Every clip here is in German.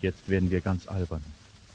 Jetzt werden wir ganz albern.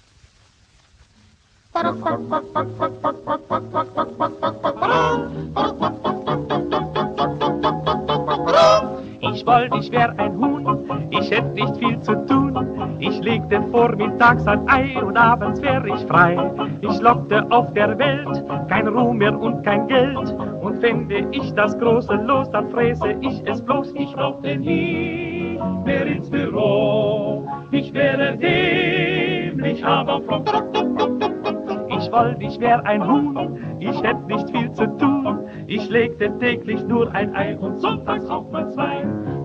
Ich wollte, ich wär ein Huhn, ich hätt nicht viel zu tun. Ich legte vormittags ein Ei und abends wär ich frei. Ich lockte auf der Welt kein Ruhm mehr und kein Geld. Und fände ich das große Los, dann fräße ich es bloß. Ich brauchte nie mehr ins Büro, ich wäre dämlich, aber fromm. Ich wollte, ich wär ein Huhn, ich hätt nicht viel zu tun. Ich legte täglich nur ein Ei und sonntags auch mal zwei.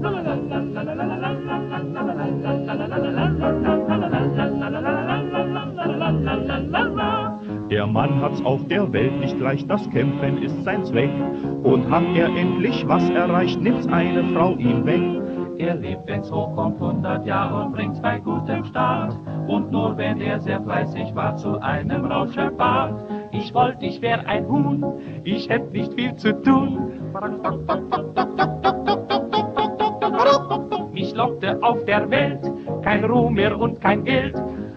Der Mann hat's auf der Welt nicht leicht, das Kämpfen ist sein Zweck. Und hat er endlich was erreicht, nimmt's eine Frau ihm weg. Er lebt, wenn's hochkommt, 100 Jahre und bringt's bei gutem Start. Und nur wenn er sehr fleißig war, zu einem Rauschebart. Ich wollte, ich wär ein Huhn, ich hätt nicht viel zu tun. Mich lockte auf der Welt kein Ruhm mehr und kein Geld.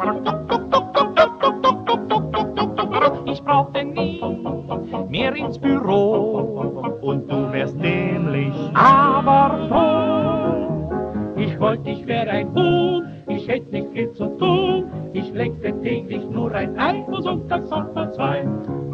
Ich brauchte nie mehr ins Büro. Und du wärst dämlich, Aber froh, ich wollte, ich wär ein Huhn, ich hätt nicht viel zu tun. Ich legte täglich nur ein Ei und sonntags auch mal zwei.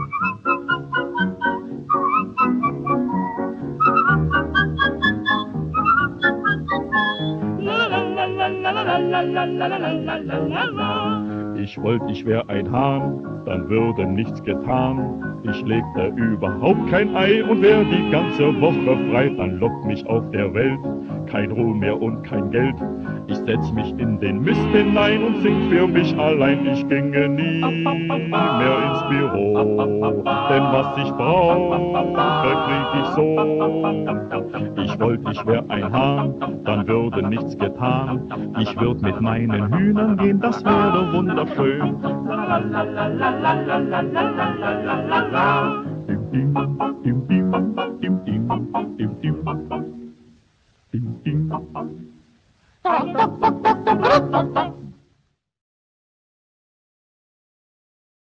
ich wollte, ich wär ein Hahn, dann würde nichts getan. Ich legte überhaupt kein Ei und wär die ganze Woche frei. Dann lockt mich auf der Welt kein Ruhm mehr und kein Geld. Ich setz mich in den Mist hinein und sing für mich allein. Ich ginge nie mehr ins Büro, denn was ich brauche, krieg ich so. Ich wollte, ich wär ein Hahn, dann würde nichts getan. Ich würd mit meinen Hühnern gehen, das wäre wunderschön. Dim, dim, dim, dim.